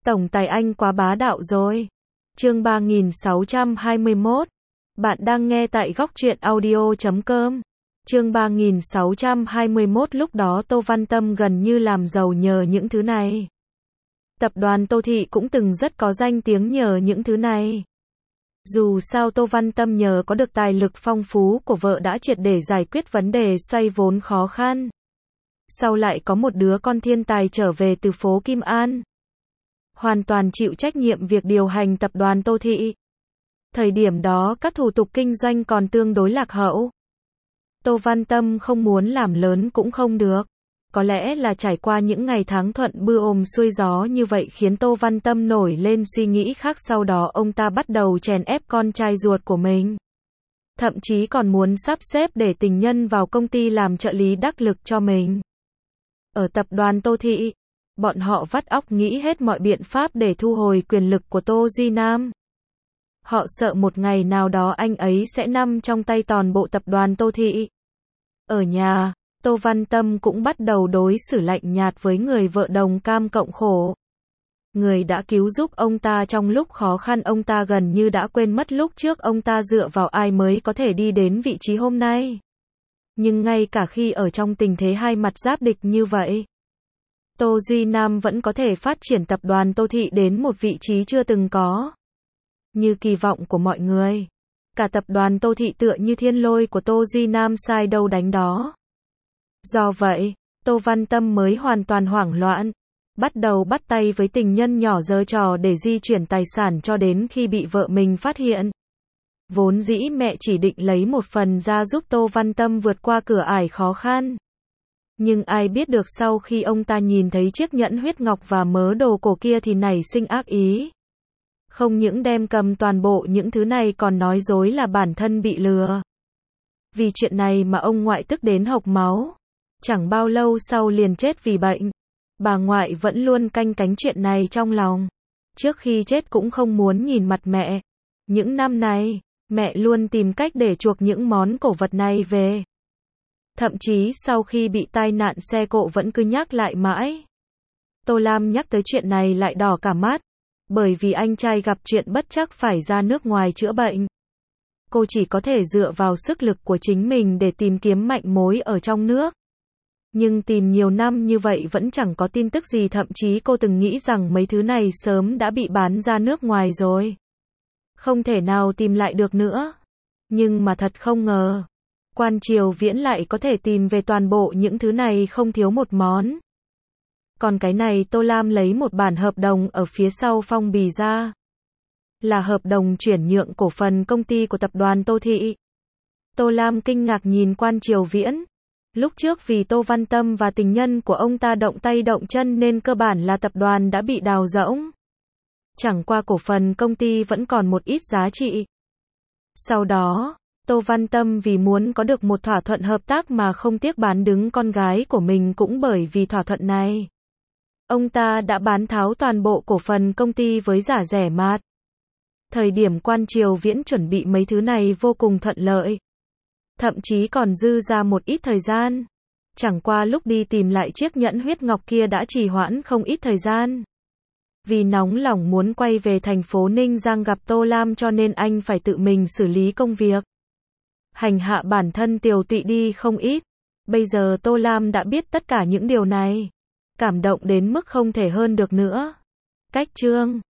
Tổng tài Anh quá bá đạo rồi. Chương 3621. Bạn đang nghe tại Góc Truyện Audio.com. Chương 3621. Lúc đó Tô Văn Tâm gần như làm giàu nhờ những thứ này. Tập đoàn Tô Thị cũng từng rất có danh tiếng nhờ những thứ này. Dù sao Tô Văn Tâm nhờ có được tài lực phong phú của vợ đã triệt để giải quyết vấn đề xoay vốn khó khăn. Sau lại có một đứa con thiên tài trở về từ phố Kim An. Hoàn toàn chịu trách nhiệm việc điều hành tập đoàn Tô Thị. Thời điểm đó các thủ tục kinh doanh còn tương đối lạc hậu. Tô Văn Tâm không muốn làm lớn cũng không được. Có lẽ là trải qua những ngày tháng thuận bưa ôm xuôi gió như vậy khiến Tô Văn Tâm nổi lên suy nghĩ khác, sau đó ông ta bắt đầu chèn ép con trai ruột của mình. Thậm chí còn muốn sắp xếp để tình nhân vào công ty làm trợ lý đắc lực cho mình. Ở tập đoàn Tô Thị, bọn họ vắt óc nghĩ hết mọi biện pháp để thu hồi quyền lực của Tô Duy Nam. Họ sợ một ngày nào đó anh ấy sẽ nằm trong tay toàn bộ tập đoàn Tô Thị. Ở nhà, Tô Văn Tâm cũng bắt đầu đối xử lạnh nhạt với người vợ đồng cam cộng khổ. Người đã cứu giúp ông ta trong lúc khó khăn, ông ta gần như đã quên mất lúc trước ông ta dựa vào ai mới có thể đi đến vị trí hôm nay. Nhưng ngay cả khi ở trong tình thế hai mặt giáp địch như vậy, Tô Duy Nam vẫn có thể phát triển tập đoàn Tô Thị đến một vị trí chưa từng có. Như kỳ vọng của mọi người, cả tập đoàn Tô Thị tựa như thiên lôi của Tô Duy Nam sai đâu đánh đó. Do vậy, Tô Văn Tâm mới hoàn toàn hoảng loạn, bắt đầu bắt tay với tình nhân nhỏ giở trò để di chuyển tài sản cho đến khi bị vợ mình phát hiện. Vốn dĩ mẹ chỉ định lấy một phần ra giúp Tô Văn Tâm vượt qua cửa ải khó khăn. Nhưng ai biết được sau khi ông ta nhìn thấy chiếc nhẫn huyết ngọc và mớ đồ cổ kia thì nảy sinh ác ý. Không những đem cầm toàn bộ những thứ này còn nói dối là bản thân bị lừa. Vì chuyện này mà ông ngoại tức đến hộc máu. Chẳng bao lâu sau liền chết vì bệnh. Bà ngoại vẫn luôn canh cánh chuyện này trong lòng. Trước khi chết cũng không muốn nhìn mặt mẹ. Những năm này, mẹ luôn tìm cách để chuộc những món cổ vật này về. Thậm chí sau khi bị tai nạn xe cộ vẫn cứ nhắc lại mãi. Tô Lam nhắc tới chuyện này lại đỏ cả mắt. Bởi vì anh trai gặp chuyện bất trắc phải ra nước ngoài chữa bệnh. Cô chỉ có thể dựa vào sức lực của chính mình để tìm kiếm manh mối ở trong nước. Nhưng tìm nhiều năm như vậy vẫn chẳng có tin tức gì, thậm chí cô từng nghĩ rằng mấy thứ này sớm đã bị bán ra nước ngoài rồi. Không thể nào tìm lại được nữa. Nhưng mà thật không ngờ, Quan Triều Viễn lại có thể tìm về toàn bộ những thứ này không thiếu một món. Còn cái này Tô Lam lấy một bản hợp đồng ở phía sau phong bì ra. Là hợp đồng chuyển nhượng cổ phần công ty của tập đoàn Tô Thị. Tô Lam kinh ngạc nhìn Quan Triều Viễn. Lúc trước vì Tô Văn Tâm và tình nhân của ông ta động tay động chân nên cơ bản là tập đoàn đã bị đào rỗng. Chẳng qua cổ phần công ty vẫn còn một ít giá trị. Sau đó, Tô Văn Tâm vì muốn có được một thỏa thuận hợp tác mà không tiếc bán đứng con gái của mình, cũng bởi vì thỏa thuận này. Ông ta đã bán tháo toàn bộ cổ phần công ty với giá rẻ mạt. Thời điểm Quan Triều Viễn chuẩn bị mấy thứ này vô cùng thuận lợi. Thậm chí còn dư ra một ít thời gian. Chẳng qua lúc đi tìm lại chiếc nhẫn huyết ngọc kia đã trì hoãn không ít thời gian. Vì nóng lòng muốn quay về thành phố Ninh Giang gặp Tô Lam cho nên anh phải tự mình xử lý công việc. Hành hạ bản thân tiều tụy đi không ít. Bây giờ Tô Lam đã biết tất cả những điều này. Cảm động đến mức không thể hơn được nữa. Cách chương